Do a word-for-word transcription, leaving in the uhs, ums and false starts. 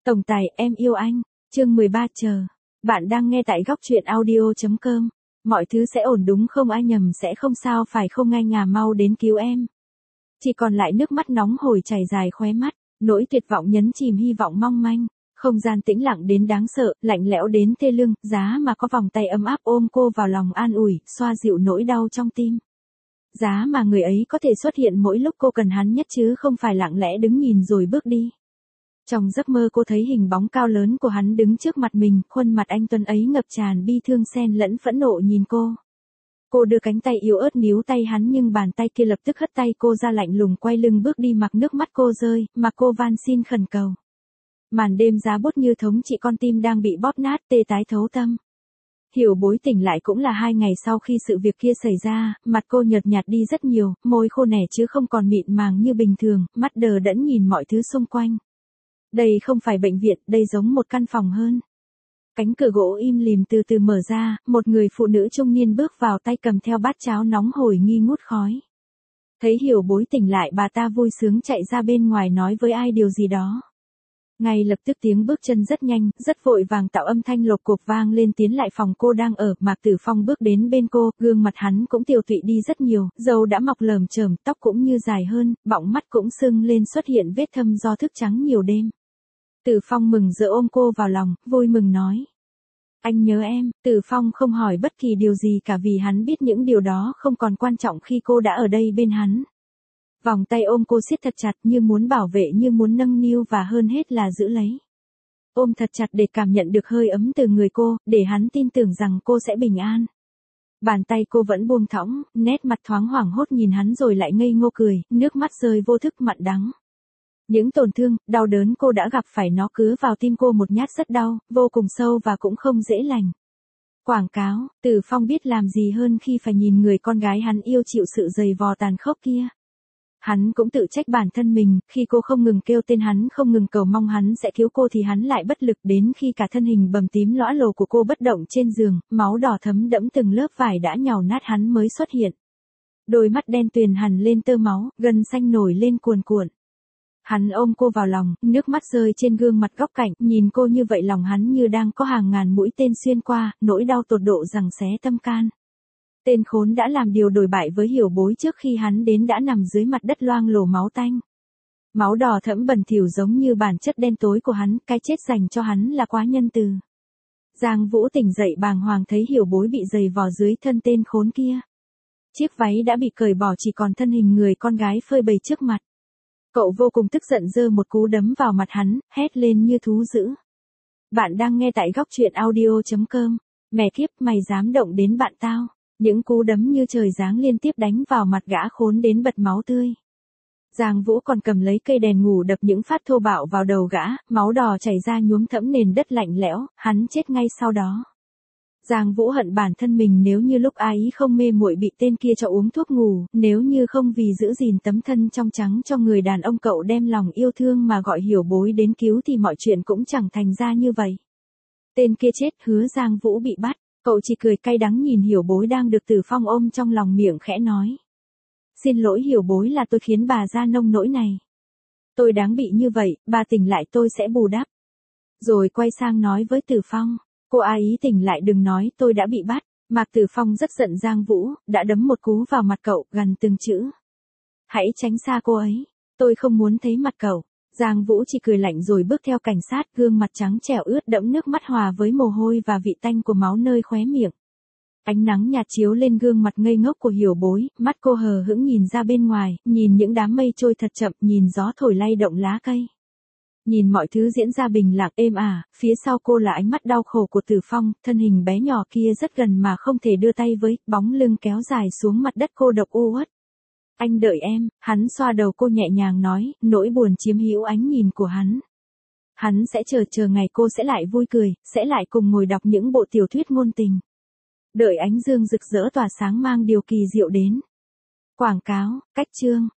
Tổng tài, em yêu anh. Chương mười ba chờ. Bạn đang nghe tại góc truyện audio chấm com. Mọi thứ sẽ ổn đúng không, ai nhầm sẽ không sao phải không, anh à, mau đến cứu em. Chỉ còn lại nước mắt nóng hổi chảy dài khóe mắt, nỗi tuyệt vọng nhấn chìm hy vọng mong manh. Không gian tĩnh lặng đến đáng sợ, lạnh lẽo đến thê lương, giá mà có vòng tay ấm áp ôm cô vào lòng an ủi, xoa dịu nỗi đau trong tim. Giá mà người ấy có thể xuất hiện mỗi lúc cô cần hắn nhất chứ không phải lặng lẽ đứng nhìn rồi bước đi. Trong giấc mơ cô thấy hình bóng cao lớn của hắn đứng trước mặt mình, khuôn mặt anh tuấn ấy ngập tràn bi thương xen lẫn phẫn nộ nhìn cô. Cô đưa cánh tay yếu ớt níu tay hắn nhưng bàn tay kia lập tức hất tay cô ra, lạnh lùng quay lưng bước đi, mặc nước mắt cô rơi, mà cô van xin khẩn cầu. Màn đêm giá bút như thống trị, con tim đang bị bóp nát tê tái thấu tâm. Hiểu Bối tỉnh lại cũng là hai ngày sau khi sự việc kia xảy ra, mặt cô nhợt nhạt đi rất nhiều, môi khô nẻ chứ không còn mịn màng như bình thường, mắt đờ đẫn nhìn mọi thứ xung quanh. Đây không phải bệnh viện, đây giống một căn phòng hơn. Cánh cửa gỗ im lìm từ từ mở ra, một người phụ nữ trung niên bước vào, tay cầm theo bát cháo nóng hổi nghi ngút khói. Thấy Hiểu Bối tỉnh lại, bà ta vui sướng chạy ra bên ngoài nói với ai điều gì đó. Ngay lập tức tiếng bước chân rất nhanh, rất vội vàng tạo âm thanh lộp cộp vang lên tiến lại phòng cô đang ở. Mạc Tử Phong bước đến bên cô, gương mặt hắn cũng tiều tụy đi rất nhiều, râu đã mọc lởm chởm, tóc cũng như dài hơn, bọng mắt cũng sưng lên, xuất hiện vết thâm do thức trắng nhiều đêm. Tử Phong mừng rỡ ôm cô vào lòng, vui mừng nói. Anh nhớ em. Tử Phong không hỏi bất kỳ điều gì cả vì hắn biết những điều đó không còn quan trọng khi cô đã ở đây bên hắn. Vòng tay ôm cô siết thật chặt, như muốn bảo vệ, như muốn nâng niu và hơn hết là giữ lấy. Ôm thật chặt để cảm nhận được hơi ấm từ người cô, để hắn tin tưởng rằng cô sẽ bình an. Bàn tay cô vẫn buông thõng, nét mặt thoáng hoảng hốt nhìn hắn rồi lại ngây ngô cười, nước mắt rơi vô thức mặn đắng. Những tổn thương, đau đớn cô đã gặp phải nó cứ vào tim cô một nhát rất đau, vô cùng sâu và cũng không dễ lành. Quảng cáo, Tử Phong biết làm gì hơn khi phải nhìn người con gái hắn yêu chịu sự giày vò tàn khốc kia. Hắn cũng tự trách bản thân mình, khi cô không ngừng kêu tên hắn, không ngừng cầu mong hắn sẽ cứu cô thì hắn lại bất lực, đến khi cả thân hình bầm tím lõa lồ của cô bất động trên giường, máu đỏ thấm đẫm từng lớp vải đã nhàu nát, hắn mới xuất hiện. Đôi mắt đen tuyền hằn lên tơ máu, gân xanh nổi lên cuồn cuộn. Hắn ôm cô vào lòng, nước mắt rơi trên gương mặt góc cạnh, nhìn cô như vậy lòng hắn như đang có hàng ngàn mũi tên xuyên qua, nỗi đau tột độ giằng xé tâm can. Tên khốn đã làm điều đổi bại với Hiểu Bối, trước khi hắn đến đã nằm dưới mặt đất loang lổ máu tanh. Máu đỏ thẫm bẩn thỉu giống như bản chất đen tối của hắn, cái chết dành cho hắn là quá nhân từ. Giang Vũ tỉnh dậy bàng hoàng thấy Hiểu Bối bị giày vò dưới thân tên khốn kia. Chiếc váy đã bị cởi bỏ, chỉ còn thân hình người con gái phơi bày trước mặt. Cậu vô cùng tức giận giơ một cú đấm vào mặt hắn, hét lên như thú dữ. Bạn đang nghe tại góc truyện audio chấm com. Mẹ kiếp, mày dám động đến bạn tao. Những cú đấm như trời giáng liên tiếp đánh vào mặt gã khốn đến bật máu tươi. Giang Vũ còn cầm lấy cây đèn ngủ đập những phát thô bạo vào đầu gã, máu đỏ chảy ra nhuốm thẫm nền đất lạnh lẽo, hắn chết ngay sau đó. Giang Vũ hận bản thân mình, nếu như lúc ấy không mê muội bị tên kia cho uống thuốc ngủ, nếu như không vì giữ gìn tấm thân trong trắng cho người đàn ông cậu đem lòng yêu thương mà gọi Hiểu Bối đến cứu thì mọi chuyện cũng chẳng thành ra như vậy. Tên kia chết, hứa Giang Vũ bị bắt. Cậu chỉ cười cay đắng nhìn Hiểu Bối đang được Tử Phong ôm trong lòng, miệng khẽ nói. Xin lỗi Hiểu Bối, là tôi khiến bà ra nông nỗi này. Tôi đáng bị như vậy, bà tỉnh lại tôi sẽ bù đắp. Rồi quay sang nói với Tử Phong. Cô A Ý tỉnh lại đừng nói tôi đã bị bắt. Mạc Tử Phong rất giận Giang Vũ, đã đấm một cú vào mặt cậu, gằn từng chữ. Hãy tránh xa cô ấy, tôi không muốn thấy mặt cậu. Giang Vũ chỉ cười lạnh rồi bước theo cảnh sát, gương mặt trắng trẻo ướt đẫm nước mắt hòa với mồ hôi và vị tanh của máu nơi khóe miệng. Ánh nắng nhạt chiếu lên gương mặt ngây ngốc của Hiểu Bối, mắt cô hờ hững nhìn ra bên ngoài, nhìn những đám mây trôi thật chậm, nhìn gió thổi lay động lá cây. Nhìn mọi thứ diễn ra bình lặng êm ả, phía sau cô là ánh mắt đau khổ của Tử Phong, thân hình bé nhỏ kia rất gần mà không thể đưa tay với, bóng lưng kéo dài xuống mặt đất cô độc u uất. Anh đợi em, hắn xoa đầu cô nhẹ nhàng nói, nỗi buồn chiếm hữu ánh nhìn của hắn. Hắn sẽ chờ chờ ngày cô sẽ lại vui cười, sẽ lại cùng ngồi đọc những bộ tiểu thuyết ngôn tình. Đợi ánh dương rực rỡ tỏa sáng mang điều kỳ diệu đến. Quảng cáo, cách chương.